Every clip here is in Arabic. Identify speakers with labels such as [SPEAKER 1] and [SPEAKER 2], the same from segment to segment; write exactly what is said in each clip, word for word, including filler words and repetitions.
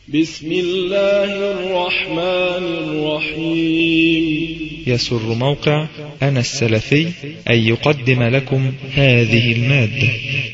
[SPEAKER 1] بسم الله الرحمن الرحيم.
[SPEAKER 2] يسر موقع أنا السلفي أن يقدم لكم هذه المادة.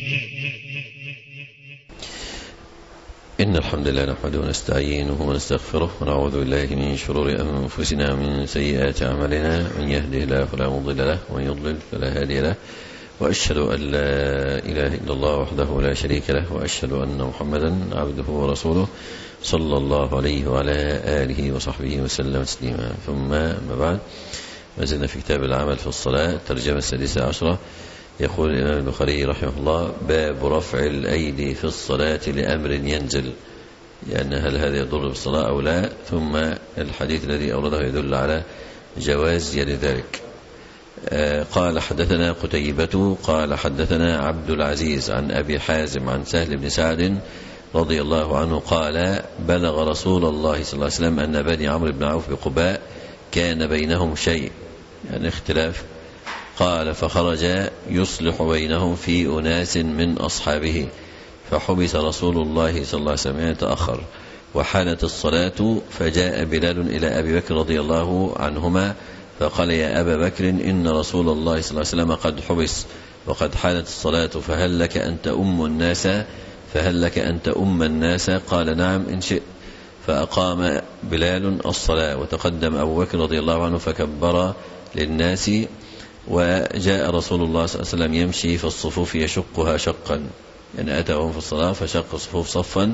[SPEAKER 3] إن الحمد لله نحمده ونستعينه ونستغفره ونعوذ بالله من شرور أنفسنا ومن سيئات أعمالنا، من يهده الله فلا مضل له ومن يضلل فلا هادي له، وأشهد أن لا إله إلا الله وحده لا شريك له، وأشهد أن محمدا عبده ورسوله صلى الله عليه وعلى آله وصحبه وسلم تسليما. ثم ما بعد، ما زلنا في كتاب العمل في الصلاة، الترجمة السادسة عشرة. يقول الإمام البخاري رحمه الله: باب رفع الأيدي في الصلاة لأمر ينزل، يعني هل هذا يضر بالصلاة أو لا؟ ثم الحديث الذي أورده يدل على جواز يد ذلك. آه قال: حدثنا قتيبة قال حدثنا عبد العزيز عن أبي حازم عن سهل بن سعد رضي الله عنه قال: بلغ رسول الله صلى الله عليه وسلم أن بني عمرو بن عوف بقباء كان بينهم شيء، يعني اختلاف. قال: فخرج يصلح بينهم في أناس من أصحابه، فحبس رسول الله صلى الله عليه وسلم يتأخر، وحانت الصلاة، فجاء بلال إلى أبي بكر رضي الله عنهما فقال: يا أبا بكر، إن رسول الله صلى الله عليه وسلم قد حبس وقد حانت الصلاة، فهل لك أن تؤم الناس فهل لك أن تؤم الناس؟ قال: نعم إن شئت. فأقام بلال الصلاة، وتقدم أبو بكر رضي الله عنه فكبر للناس، وجاء رسول الله صلى الله عليه وسلم يمشي في الصفوف يشقها شقا، يعني أتاهم في الصلاة فشق الصفوف صفا.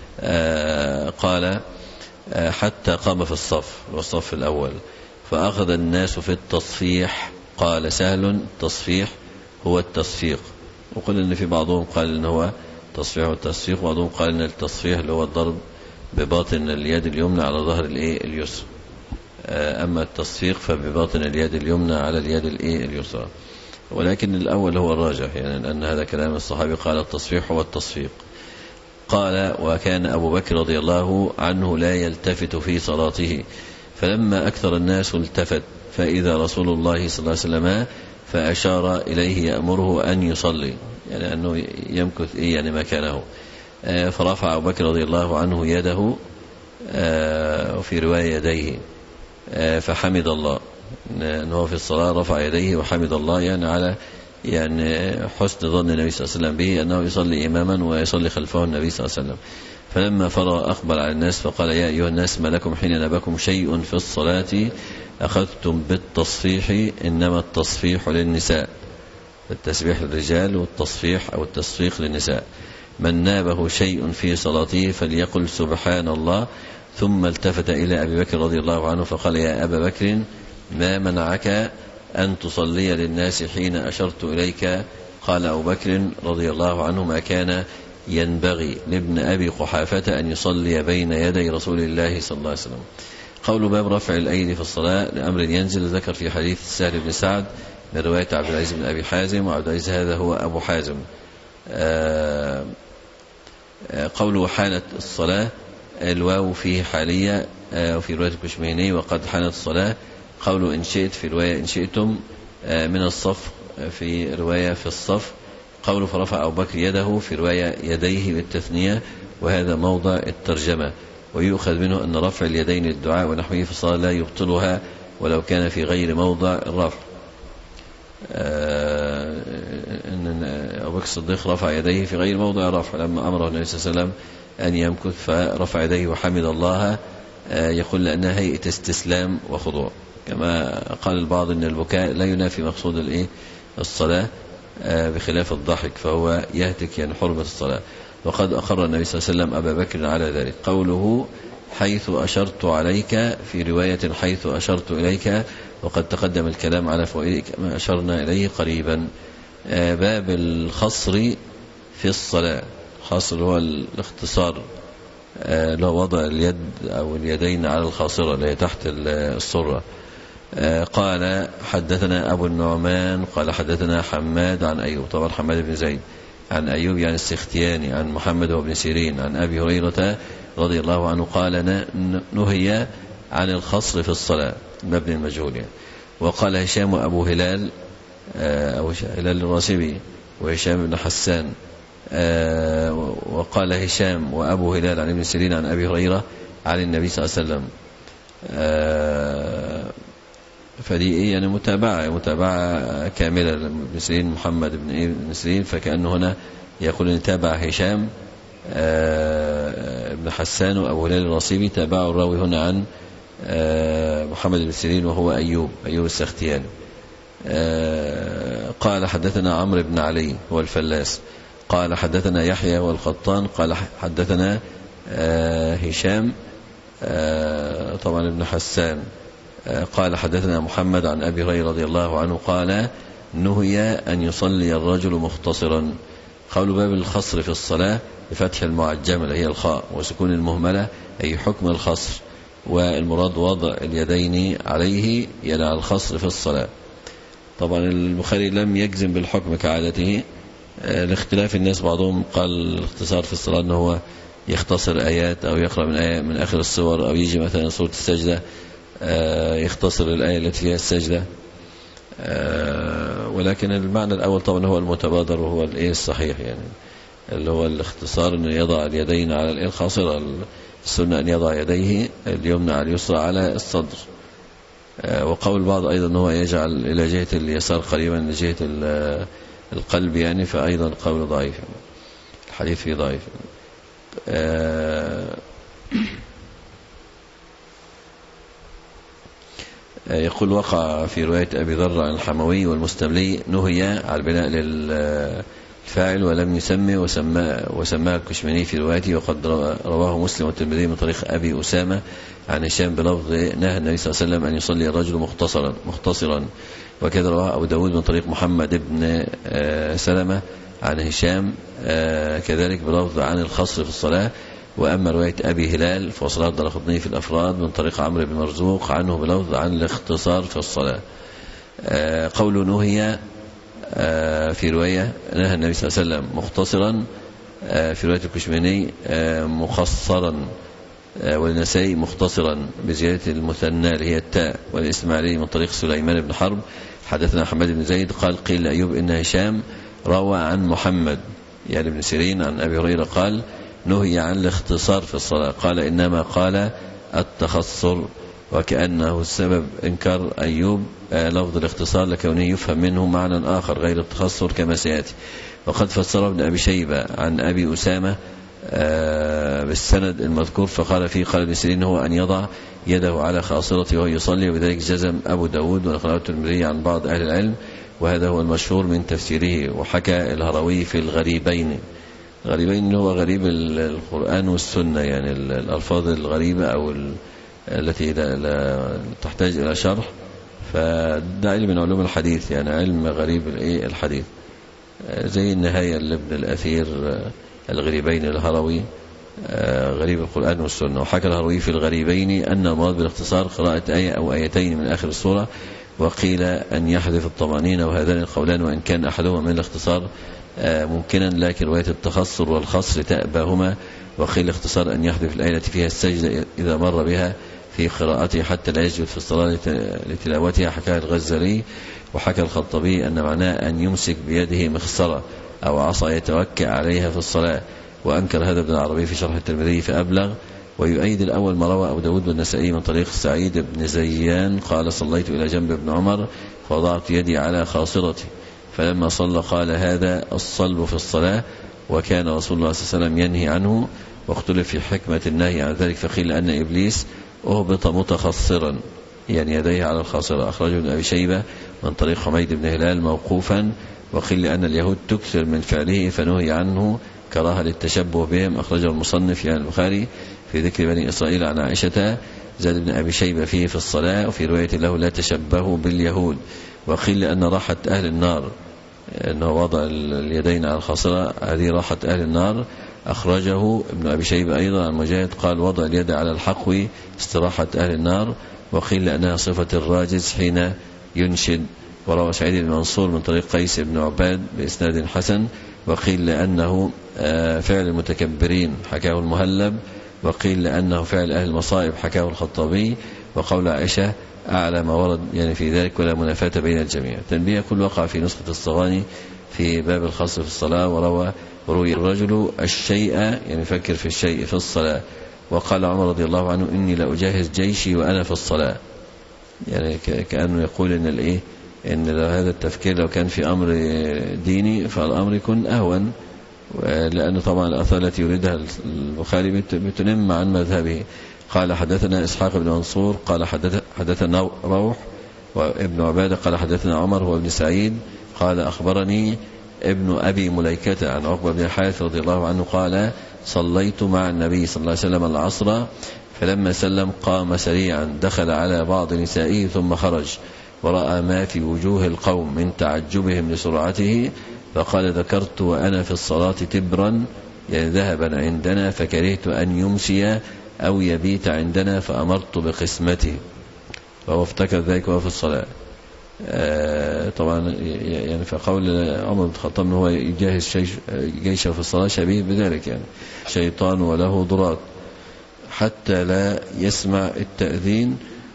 [SPEAKER 3] آه قال: آه حتى قام في الصف والصف الأول، فأخذ الناس في التصفيح. قال سهل: التصفيح هو التصفيق. وقل إن في بعضهم قال إن هو تصفيح والتصفيق، وبعضهم قال إن التصفيح اللي هو الضرب بباطن اليد اليمنى على ظهر الايه اليسرى، أما التصفيق فبباطن اليد اليمنى على اليد الايه اليسرى. ولكن الأول هو الراجح، يعني أن هذا كلام الصحابي، قال التصفيح هو التصفيق. قال: وكان أبو بكر رضي الله عنه لا يلتفت في صلاته، فلما أكثر الناس التفت، فإذا رسول الله صلى الله عليه وسلم فأشار إليه يأمره أن يصلي، يعني أنه يمكث إيه يعني مكانه. فرفع أبو بكر رضي الله عنه يده، وفي رواية يديه، فحمد الله، أنه في الصلاة رفع يديه وحمد الله، يعني على يعني حسن ظن النبي صلى الله عليه وسلم به أنه يصلي إماما ويصلي خلفه النبي صلى الله عليه وسلم. فلما فرغ أقبل على الناس فقال: يا أيها الناس، ما لكم حين نبكم شيء في الصلاة أخذتم بالتصفيح، إنما التصفيح للنساء، التسبيح للرجال والتصفيح أو التصفيق للنساء. من نابه شيء في صلاته فليقل سبحان الله. ثم التفت إلى أبي بكر رضي الله عنه فقال: يا أبا بكر، ما منعك أن تصلي للناس حين أشرت إليك؟ قال أبو بكر رضي الله عنه: ما كان ينبغي لابن أبي قحافة أن يصلي بين يدي رسول الله صلى الله عليه وسلم. قول باب رفع الأيدي في الصلاة لأمر ينزل، ذكر في حديث سهل بن سعد من رواية عبد العزيز بن أبي حازم، وعبد العزيز هذا هو أبو حازم. آه قوله حانت الصلاة، الواو فيه حالية، وفي رواية الكشميهني وقد حانت الصلاة. قوله إن شئت في رواية إن شئتم من الصف، في رواية في الصف. قوله فرفع أبو بكر يده، في رواية يديه بالتثنية، وهذا موضع الترجمة. ويؤخذ منه أن رفع اليدين للدعاء ونحوه في الصلاة لا يبطلها ولو كان في غير موضع الرفع. أن أبو بكر الصديق رفع يديه في غير موضع الرفع لما أمره النبي صلى الله عليه وسلم أن يمكث، فرفع يديه وحمد الله، يقول لأنها هيئة استسلام وخضوع. كما قال البعض أن البكاء لا ينافي مقصود الإيه الصلاة، بخلاف الضحك فهو يهتك يعني حرمة الصلاة. وقد أقر النبي صلى الله عليه وسلم أبا بكر على ذلك. قوله حيث أشرت عليك، في رواية حيث أشرت إليك، وقد تقدم الكلام على فوائد كما أشرنا إليه قريبا. باب الخصر في الصلاة. خصر هو الاختصار، لو وضع اليد أو اليدين على الخاصرة اللي هي تحت السرة. قال: حدثنا أبو النعمان قال حدثنا حماد عن أيوب، طبعا حماد بن زيد عن أيوب يعني السختياني، عن محمد وابن سيرين عن أبي هريرة رضي الله عنه قال: نهي عن الخصر في الصلاة، مبني المجهول يعني. وقال هشام أبو هلال أو هلال الراسبي وهشام بن حسان وقال هشام وأبو هلال عن ابن سيرين عن أبي هريرة عن النبي صلى الله عليه وسلم. فدي يعني متابعة متابعة كاملة لابن سيرين محمد بن سيرين، فكأنه هنا يقول أن تابع هشام ابن حسان وأبو هلال الرصيبي، تابعوا الراوي هنا عن محمد بن سيرين وهو أيوب أيوب السختياني. قال حدثنا عمرو بن علي هو الفلاس قال حدثنا يحيى والقطان قال حدثنا هشام طبعا ابن حسان قال حدثنا محمد عن أبي هريرة رضي الله عنه قال نهي أن يصلي الرجل مختصرا. قول باب الخصر في الصلاة بفتح المعجمة اللي هي الخاء وسكون المهملة أي حكم الخصر، والمراد وضع اليدين عليه يدع الخصر في الصلاة. طبعا البخاري لم يجزم بالحكم كعادته لاختلاف الناس، بعضهم قال الاختصار في الصلاة أنه هو يختصر آيات أو يقرأ من آية من آخر السور، أو يجي مثلا سورة السجدة يختصر الآية التي فيها السجدة، ولكن المعنى الأول طبعا هو المتبادر وهو الإيه الصحيح، يعني اللي هو الاختصار أن يضع اليدين على الإيه الخاصرة. السنة أن يضع يديه اليمنى على اليسرى على الصدر. وقول البعض أيضا أنه يجعل إلى جهة اليسار قريبا لجهة القلب، يعني فأيضا قول ضعيف، الحديث فيه ضعيف. يقول وقع في رواية أبي ذر عن الحموي والمستملي نهي على البناء للفاعل ولم يسمي وسماه الكشميني في روايته، وقد رواه مسلم والترمذي من طريق أبي أسامة عن هشام بلفظ نهى النبي صلى الله عليه وسلم أن يصلي الرجل مختصرا مختصرا وكذا رواه أبو داود من طريق محمد بن سلمة عن هشام كذلك بلفظ عن الخصر في الصلاة. وأما رواية أبي هلال فوصلها الدارقطني في الأفراد من طريق عمرو بن مرزوق عنه بلفظ عن الاختصار في الصلاة. قول نهي في رواية نهى النبي صلى الله عليه وسلم مختصرا، في رواية الكشميني مخصرا، والنسائي مختصرا بزيادة المثنى اللي هي التاء، والإسماعيلي من طريق سليمان بن حرب حدثنا حماد بن زيد قال قيل لأيوب إن هشام روى عن محمد يعني ابن سيرين عن أبي هريرة قال نهي عن الاختصار في الصلاة، قال إنما قال التخصر، وكأنه السبب إنكار أيوب لفظ الاختصار لكونه يفهم منه معنى آخر غير التخصر كما سيأتي. وقد فسر ابن أبي شيبة عن أبي أسامة بالسند المذكور فقال فيه قال ابن سيرين هو أن يضع يده على خاصرته وهو يصلي، وبذلك جزم أبو داود ونقله الترمذي عن بعض أهل العلم، وهذا هو المشهور من تفسيره. وحكى الهروي في الغريبين، غريبين هو غريب القرآن والسنة، يعني الألفاظ الغريبة أو التي لا تحتاج إلى شرح، فده علم من علوم الحديث، يعني علم غريب الحديث زي النهاية لابن الأثير الغريبين الهروي غريب القرآن والسنة. وحكى الهروي في الغريبين أن المراد بالاختصار قراءة آية أو آيتين من آخر السورة، وقيل أن يحذف الطمأنينة، وهذان القولان وإن كان أحدهما من الاختصار ممكنا، لكن رواية التخصر والخصر تأباهما. وقيل الاختصار أن يحذف الآية التي فيها السجدة إذا مر بها في قراءته حتى لا يسجد في الصلاة لتلاوتها، حكاها الغزالي. وحكى الخطبي أن معناه أن يمسك بيده مخصرة أو عصا يتوكأ عليها في الصلاة، وأنكر هذا ابن العربي في شرح الترمذي فأبلغ. ويؤيد الأول ما روى أبو داود والنسائي من طريق سعيد بن زيان قال صليت إلى جنب ابن عمر فوضعت يدي على خاصرتي فلما صلى قال هذا الصلب في الصلاة، وكان رسول الله صلى الله عليه وسلم ينهي عنه. واختلف في حكمة النهي عن ذلك، فقيل أن إبليس أهبط متخصرا يعني يديه على الخاصرة، أخرجه ابن أبي شيبة من طريق حميد بن هلال موقوفا. وقيل أن اليهود تكثر من فعله فنهي عنه كراهة للتشبه بهم، أخرجه المصنف يعني البخاري في ذكر بني إسرائيل عن عائشة. زاد بن أبي شيبة فيه في الصلاة، وفي رواية له لا تشبهوا باليهود. وقيل أن راحة أهل النار أنه وضع اليدين على الخاصرة هذه راحة أهل النار، أخرجه ابن أبي شيبة أيضا عن مجاهد قال وضع اليد على الحقو استراحة أهل النار. وقيل لأنها صفة الراجز حين ينشد. وروى سعيد بن منصور من طريق قيس بن عباد بإسناد حسن. وقيل لأنه فعل المتكبرين حكاه المهلب. وقيل لأنه فعل أهل المصائب حكاه الخطابي. وقول عائشة أعلى ما ورد يعني في ذلك ولا منافاة بين الجميع. تنبيه كل وقع في نسخة الصغاني في باب الخاص في الصلاة. وروى روي الرجل الشيء يعني فكر في الشيء في الصلاة. وقال عمر رضي الله عنه إني لأجهز جيشي وأنا في الصلاة، يعني كأنه يقول إن الإيه إن لو هذا التفكير لو كان في أمر ديني فالأمر يكون أهون، لأنه طبعا الآثار التي يريدها البخاري بتنم عن مذهبه. قال حدثنا إسحاق بن منصور قال حدثنا روح وابن عبادة قال حدثنا عمر هو ابن سعيد قال أخبرني ابن أبي مليكة عن عقبة بن الحارث رضي الله عنه قال صليت مع النبي صلى الله عليه وسلم العصر فلما سلم قام سريعا دخل على بعض نسائه ثم خرج ورأى ما في وجوه القوم من تعجبهم لسرعته فقال ذكرت وأنا في الصلاة تبرا يعني ذهبا عندنا فكرهت أن يمسي أو يبيت عندنا فأمرت بقسمته، فهو افتكر ذلك وهو في الصلاة. آه طبعا يعني فقول عمر بن الخطاب أنه هو يجهز جيشه في الصلاة شبيه بذلك، يعني شيطان وله ضرات حتى لا يسمع التأذين،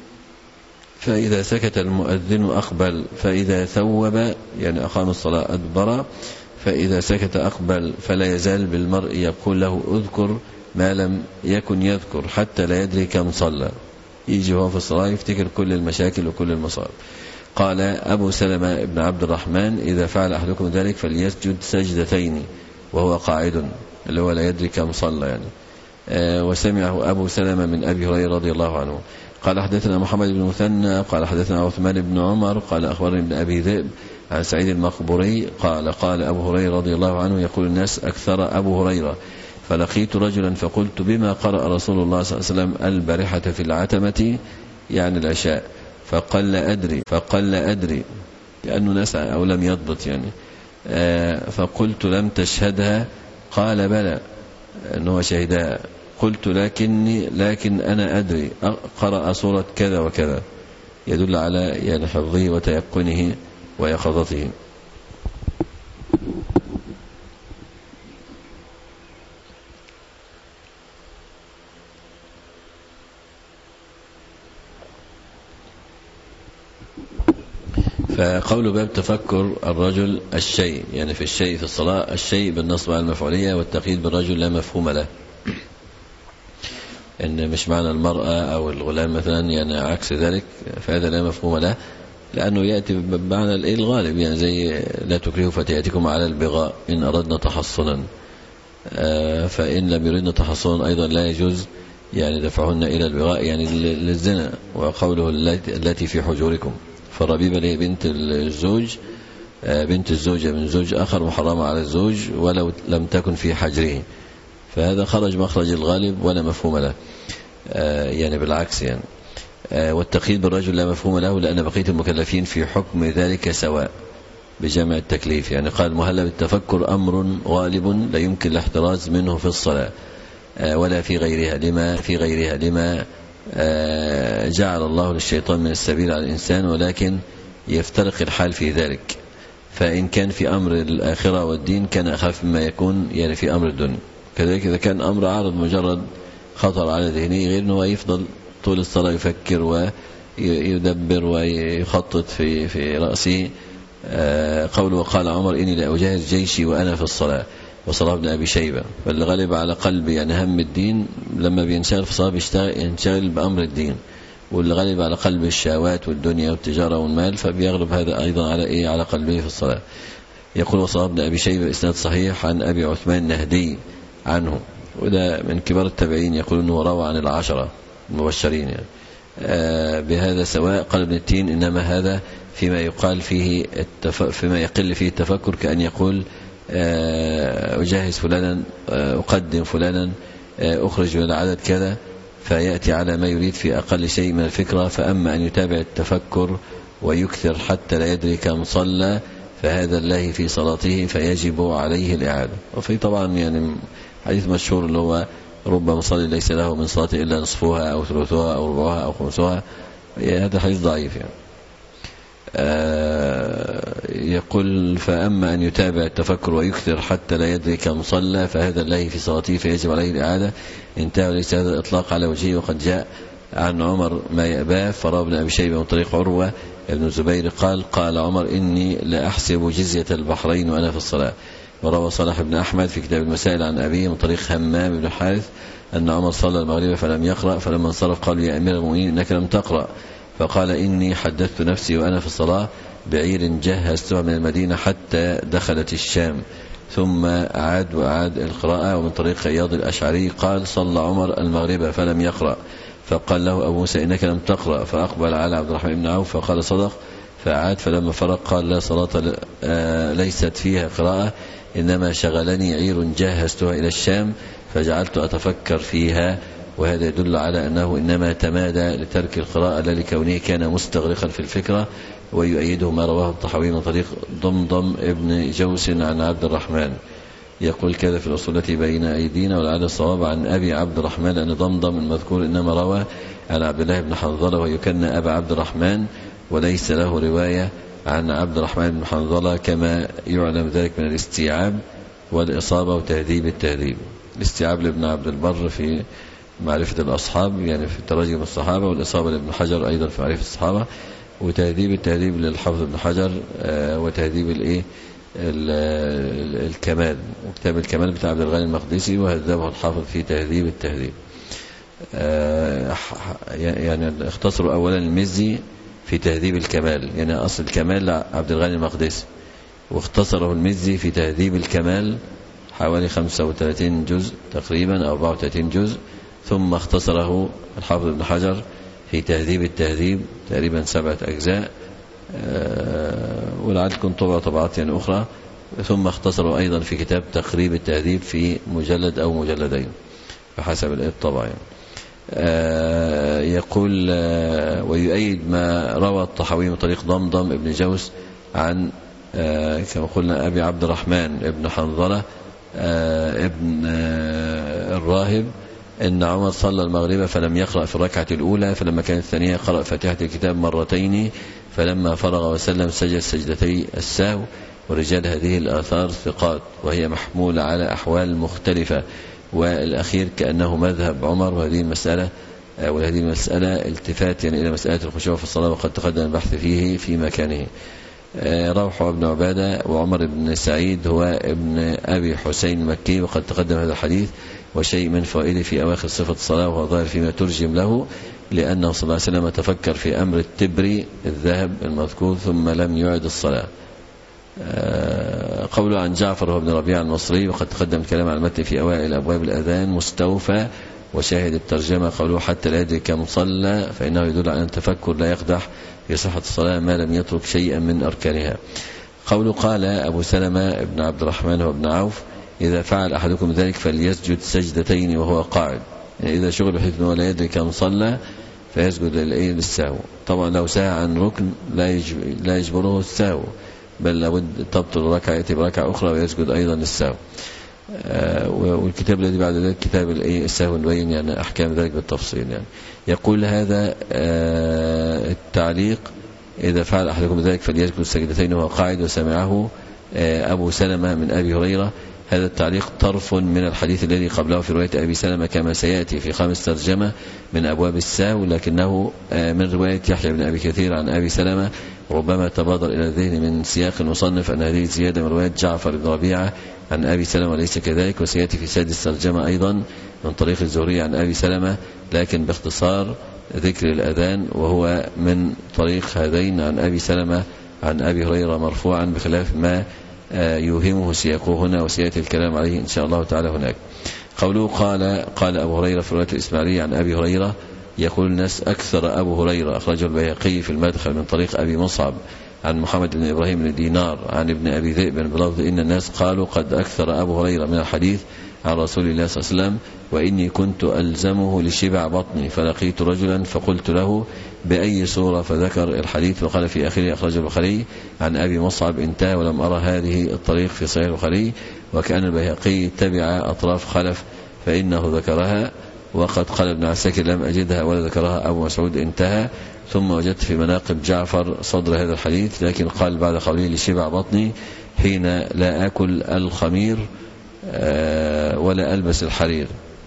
[SPEAKER 3] فإذا سكت المؤذن أقبل فإذا ثوب يعني أقام الصلاة أدبر فإذا سكت أقبل فلا يزال بالمرء يقول له اذكر ما لم يكن يذكر حتى لا يدري كم صلى، يجي هو في الصلاة يفتكر كل المشاكل وكل المصائب. قال أبو سلمة بن عبد الرحمن إذا فعل أحدكم ذلك فليسجد سجدتين وهو قاعد، اللي هو لا يدري كم صلى يعني. آه وسمعه أبو سلمة من أبي هريرة رضي الله عنه قال حدثنا محمد بن مثنى قال حدثنا عثمان بن عمر قال أخبرني ابن أبي ذئب عن سعيد المقبوري قال قال أبو هريرة رضي الله عنه يقول الناس أكثر أبو هريرة فلقيت رجلا فقلت بما قرأ رسول الله صلى الله عليه وسلم البارحة في العتمة يعني العشاء فقال لا أدري فقال لا أدري لأنه نسعى أو لم يضبط يعني. آه فقلت لم تشهدها قال بلى أنه شهدها قلت لكني لكن أنا أدري قرأ سورة كذا وكذا، يدل على يعني حفظه وتيقنه ويقظته. فقول باب تفكر الرجل الشيء يعني في الشيء في الصلاة، الشيء بالنصب على المفعولية والتقييد بالرجل لا مفهوم له، إن مش معنى المرأة أو الغلام مثلا يعني عكس ذلك، فهذا لا مفهوم له لأنه يأتي بمعنى الغالب يعني زي لا تكرهوا فتياتكم على البغاء إن أردنا تحصنا، فإن لم يردنا تحصنا أيضا لا يجوز يعني دفعهن إلى البغاء يعني للزنا. وقوله التي في حجوركم فالربيبة اللي هي بنت الزوج بنت الزوجة من زوج آخر محرمة على الزوج ولو لم تكن في حجره، فهذا خرج مخرج الغالب ولا مفهوم له يعني بالعكس يعني. والتقييد بالرجل لا مفهوم له لأن بقية المكلفين في حكم ذلك سواء بجمع التكليف، يعني قال المهلب التفكر أمر غالب لا يمكن الاحتراز منه في الصلاة ولا في غيرها لما في غيرها لما جعل الله للشيطان من السبيل على الإنسان، ولكن يفترق الحال في ذلك، فإن كان في أمر الآخرة والدين كان أخاف مما يكون يعني في أمر الدنيا. كذلك إذا كان أمر عارض مجرد خطر على ذهنه غير أنه يفضل طول الصلاة يفكر ويدبر ويخطط في في رأسه. قوله وقال عمر إني لا أجهز جيشي وأنا في الصلاة وصلاة ابن أبي شيبة، فالغالب على قلبي يعني هم الدين لما بينشغل في الصلاة بيشتغل ينشغل بأمر الدين، والغالب على قلب الشهوات والدنيا والتجارة والمال فبيغلب هذا أيضا على إيه على قلبه في الصلاة. يقول وصلاة ابن أبي شيبة إسناد صحيح عن أبي عثمان النهدي عنه، وده من كبار التابعين، يقول أنه روى عن العشرة المبشرين يعني. آه بهذا سواء. قال ابن التين إنما هذا فيما يقال فيه التف... فيما يقل فيه التفكر، كأن يقول آه أجهز فلانا آه أقدم فلانا آه أخرج من العدد كذا، فيأتي على ما يريد في أقل شيء من الفكرة. فأما أن يتابع التفكر ويكثر حتى لا يدري كم صلى فهذا الله في صلاته فيجب عليه الإعادة. وفي طبعا يعني حديث مشهور اللي هو رب مصلي ليس له من صلاته إلا نصفها أو ثلثها أو ربعها أو خمسها، هذا حديث ضعيف يعني. آه يقول فأما أن يتابع التفكر ويكثر حتى لا يدري كم صلى فهذا الله في صلاته فيجب عليه الإعادة. انتهى. وليس هذا الإطلاق على وجهه، وقد جاء عن عمر ما يأباه. فروى ابن أبي شيبة من طريق عروة ابن الزبير قال قال عمر إني لأحسب جزية البحرين وأنا في الصلاة. وروى صالح بن أحمد في كتاب المسائل عن أبيه من طريق همام بن الحارث أن عمر صلى المغرب فلم يقرأ، فلما انصرف قال يا أمير المؤمنين إنك لم تقرأ، فقال إني حدثت نفسي وأنا في الصلاة بعير جهزتها من المدينة حتى دخلت الشام. ثم أعاد وأعاد القراءة. ومن طريق عياض الأشعري قال صلى عمر المغرب فلم يقرأ، فقال له أبو موسى إنك لم تقرأ، فأقبل على عبد الرحمن بن عوف فقال صدق، فأعاد. فلما فرق قال لا صلاة ليست فيها قراءة، إنما شغلني عير جهزتها إلى الشام فجعلت أتفكر فيها. وهذا يدل على أنه إنما تمادى لترك القراءة لا لكونه كان مستغرقا في الفكرة. ويؤيده ما رواه الطحاوي من طريق ضمضم ابن جوس عن عبد الرحمن يقول كذا في الأصول التي بين أيدينا، ولعل الصواب عن أبي عبد الرحمن أن ضمضم المذكور إنما روى عن عبد الله بن حنظلة ويكنى أبا عبد الرحمن، وليس له رواية عن عبد الرحمن بن حنظلة كما يعلم ذلك من الاستيعاب والإصابة وتهذيب التهذيب. الاستيعاب لابن عبد البر في معرفة الأصحاب يعني في تراجم الصحابة، والإصابة لابن حجر أيضا في معرفة الصحابة، وتهذيب التهذيب للحافظ ابن حجر، وتهذيب الايه الكمال، وكتاب الكمال بتاع عبد الغني المقدسي وهذبه الحافظ في تهذيب التهذيب. يعني اختصروا أولا المزي في تهذيب الكمال، يعني أصل الكمال لعبد الغني المقدسي، واختصره المزي في تهذيب الكمال حوالي خمسة وثلاثين جزء تقريبا أو أربعة وثلاثين جزء، ثم اختصره الحافظ ابن حجر في تهذيب التهذيب تقريبا سبعة أجزاء، ولعلكم طبع طبعات يعني أخرى، ثم اختصروا أيضا في كتاب تقريب التهذيب في مجلد أو مجلدين بحسب الطبع يعني. يقول ويؤيد ما روى الطحاوي من طريق ضمضم ابن جوس عن كما قلنا أبي عبد الرحمن ابن حنظلة ابن الراهب إن عمر صلى المغرب فلم يقرأ في الركعة الأولى، فلما كانت الثانية قرأ فاتحة الكتاب مرتين، فلما فرغ وسلم سجد سجدتي السهو. ورجال هذه الآثار ثقات وهي محمولة على أحوال مختلفة، والأخير كأنه مذهب عمر. وهذه المسألة وهذه المسألة التفات يعني إلى مسألة الخشوع في الصلاة، وقد تقدم البحث فيه في مكانه. روح ابن عبادة وعمر بن سعيد هو ابن أبي حسين المكي، وقد تقدم هذا الحديث وشيء من فوائده في أواخر صفة الصلاة، وهو ظاهر فيما ترجم له، لأنه صلى الله عليه وسلم تفكر في أمر التبري الذهب المذكور ثم لم يعد الصلاة. قوله عن جعفر هو ابن ربيعة المصري، وقد تقدم الكلام عن المتن في أوائل أبواب الأذان مستوفى. وشاهد الترجمة قوله حتى لا يدري كم صلى، فإنه يدل على أن التفكر لا يقدح في صحة الصلاة ما لم يترك شيئا من أركانها. قوله قال أبو سلمة ابن عبد الرحمن وابن عوف إذا فعل أحدكم ذلك فليسجد سجدتين وهو قاعد، يعني إذا شغل بحيث أنه لا يدري كم صلى فيسجد للسهو. طبعا لو سهى عن ركن لا يجبره السهو، بل لابد تبطل ركعة بركعة أخرى ويسجد أيضا للسهو. والكتاب الذي بعد ذلك كتاب السهو نبين يعني أحكام ذلك بالتفصيل. يعني يقول هذا التعليق إذا فعل أحدكم ذلك فليسجد سجدتين وهو قاعد، وسمعه أبو سلمة من أبي هريرة. هذا التعليق طرف من الحديث الذي قبله في رواية أبي سلمة كما سيأتي في خامس ترجمة من أبواب السهو، لكنه من رواية يحيى بن أبي كثير عن أبي سلمة. ربما تبادر إلى الذهن من سياق المصنف أن هذه زيادة من رواية جعفر بن ربيعة عن أبي سلمة وليس كذلك، وسيأتي في سادس ترجمة أيضا من طريق الزهري عن أبي سلمة، لكن باختصار ذكر الأذان وهو من طريق هذين عن أبي سلمة عن أبي هريرة مرفوعا، بخلاف ما يوهمه سياقه هنا، وسيأتي الكلام عليه إن شاء الله تعالى هناك. قوله قال قال أبو هريرة في رواية الإسماعيلية عن أبي هريرة، يقول الناس أكثر أبو هريرة، أخرجه البيهقي في المدخل من طريق أبي مصعب عن محمد بن إبراهيم بن دينار عن ابن أبي ذئب بلفظ إن الناس قالوا قد أكثر أبو هريرة من الحديث عن رسول الله صلى الله عليه وسلم، وإني كنت ألزمه لشبع بطني، فلقيت رجلا فقلت له بأي سورة، فذكر الحديث وقال في آخره أخرجه البخاري عن أبي مصعب انتهى. ولم أرى هذه الطريق في صحيح البخاري، وكأن البيهقي تبع أطراف خلف فإنه ذكرها، وقد قال ابن عساكر لم أجدها ولا ذكرها أبو مسعود انتهى. ثم وجدت في مناقب جعفر صدر هذا الحديث، لكن قال بعد قوله لشبع بطني حين لا أكل الخمير ولا ألبس الحرير.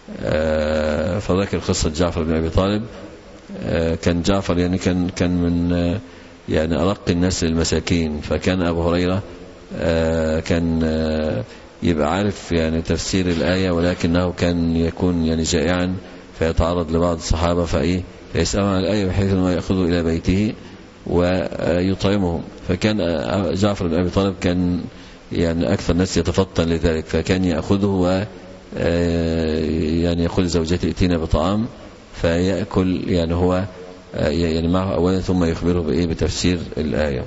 [SPEAKER 3] فذكر قصة جعفر بن أبي طالب. كان جعفر يعني كان كان من يعني أرق الناس للمساكين، فكان أبو هريرة كان يبقى عارف يعني تفسير الآية، ولكنه كان يكون يعني جائعا فيتعرض لبعض الصحابة فإيه فيسألون عن الآية بحيث أنه يأخذوا إلى بيته ويطعمهم. فكان جعفر بن أبي طالب كان يعني أكثر الناس يتفطن لذلك، فكان يأخذه و يعني يقول زوجته ائتينا بطعام فيأكل يعني هو يعني معه أولا ثم يخبره بإيه بتفسير الآية.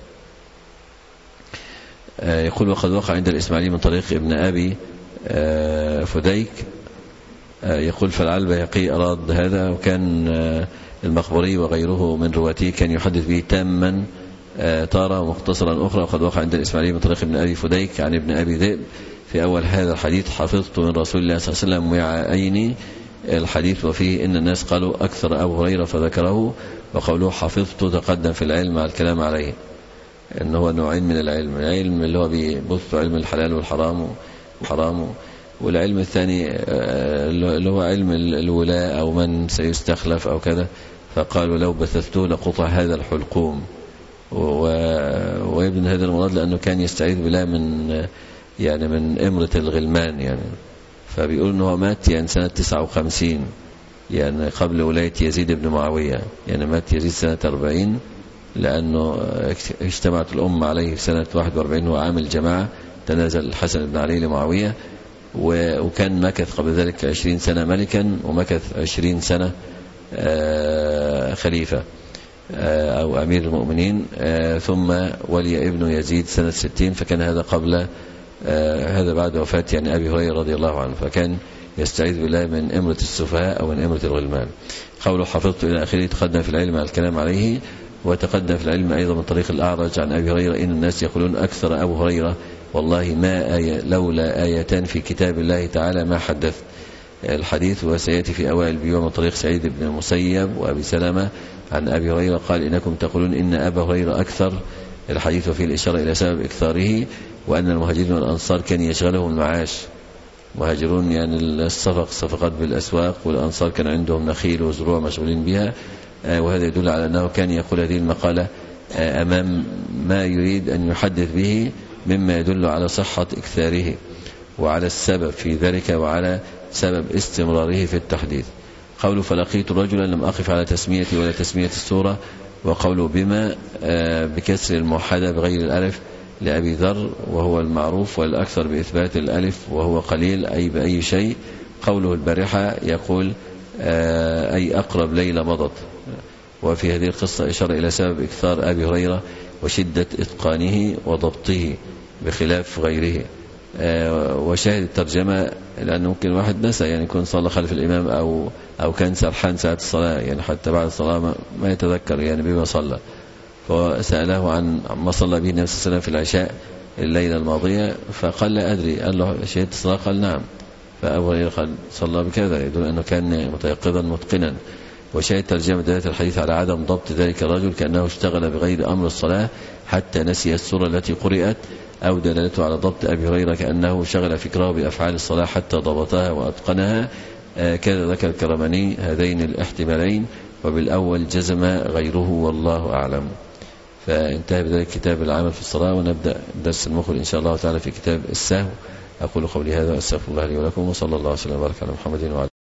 [SPEAKER 3] يقول وقد وقع عند الإسماعيلي من طريق ابن أبي فديك. يقول فلعل البيهقي أراد هذا، وكان المخبري وغيره من رواته كان يحدث به تاما تارة ومختصرا أخرى. وقد وقع عند الإسماعيلي من طريق ابن أبي فديك عن ابن أبي ذئب في أول هذا الحديث حفظت من رسول الله صلى الله عليه وسلم وعيني الحديث، وفيه إن الناس قالوا أكثر أبو هريرة فذكره، وقوله حفظت تقدم في العلم مع الكلام عليه إن هو نوعين من العلم، العلم اللي هو بيبث علم الحلال والحرام وحرامه، والعلم الثاني اللي هو علم الولاء أو من سيستخلف أو كذا، فقالوا لو بثثته لقطع هذا الحلقوم. ويبدو هذا المراد لأنه كان يستعيذ بالله من يعني من إمرة الغلمان يعني. فبيقول أنه مات يعني سنة تسعة وخمسين يعني قبل ولاية يزيد بن معاوية، يعني مات يزيد سنة أربعين لأنه اجتمعت الأمة عليه سنة واحد وأربعين وعام الجماعة، تنازل الحسن بن علي لمعاوية، وكان مكث قبل ذلك عشرين سنة ملكا ومكث عشرين سنة خليفة أو أمير المؤمنين، ثم ولي ابن يزيد سنة ستين، فكان هذا قبل هذا بعد وفاة يعني أبي هريرة رضي الله عنه، فكان يستعيذ بالله من إمرة السفهاء أو من إمرة الغلمان. قوله حفظت إلى آخره تقدم في العلم على الكلام عليه، وتقدم في العلم أيضا من طريق الأعرج عن أبي هريرة إن الناس يقولون أكثر أبو هريرة والله ما آية لولا آيتان في كتاب الله تعالى ما حدث الحديث. وسيأتي في أوائل البيوع من طريق سعيد بن المسيب وأبي سلمة عن أبي هريرة قال إنكم تقولون إن أبا هريرة أكثر الحديث، وفيه الإشارة إلى سبب إكثاره، وأن المهاجرين والأنصار كان يشغلهم المعاش، مهاجرون يعني الصفق صفقات بالأسواق، والأنصار كان عندهم نخيل وزروع مشغولين بها، وهذا يدل على أنه كان يقول هذه المقالة أمام ما يريد أن يحدث به مما يدل على صحة إكثاره وعلى السبب في ذلك وعلى سبب استمراره في التحديث. قوله فلقيت رجلا لم أقف على تسميتي ولا تسمية السورة، وقوله بما بكسر الموحدة بغير الألف لأبي ذر وهو المعروف، والأكثر بإثبات الألف وهو قليل أي بأي شيء. قوله البارحة يقول أي أقرب ليلة مضت. وفي هذه القصة إشارة إلى سبب إكثار أبي هريرة وشدة إتقانه وضبطه بخلاف غيره. وشاهد الترجمة لأنه ممكن واحد نسى يعني يكون صلى خلف الإمام أو أو كان سرحان ساعة الصلاة يعني حتى بعد الصلاة ما يتذكر يعني بما صلى، فسأله عن ما صلى به النبي صلى الله عليه وسلم في العشاء الليلة الماضية فقال لا أدري. قال له شهدت الصلاة؟ قال نعم. فأبو هريرة قال صلى بكذا، يدل أنه كان متيقظا متقنا. وشاهد ترجمة دلالة الحديث على عدم ضبط ذلك الرجل كأنه اشتغل بغير أمر الصلاة حتى نسي السورة التي قرأت، أو دلالته على ضبط أبي هريرة كأنه شغل فكره بأفعال الصلاة حتى ضبطها وأتقنها. كذا ذكر الكرماني هذين الاحتمالين، وبالأول جزم غيره والله أعلم. فانتهى بذلك كتاب العمل في الصلاة، ونبدأ درس المخرج إن شاء الله تعالى في كتاب السهو. أقول قولي هذا وأستغفر الله لي ولكم، وصلى الله وسلم وبارك على محمد وعلى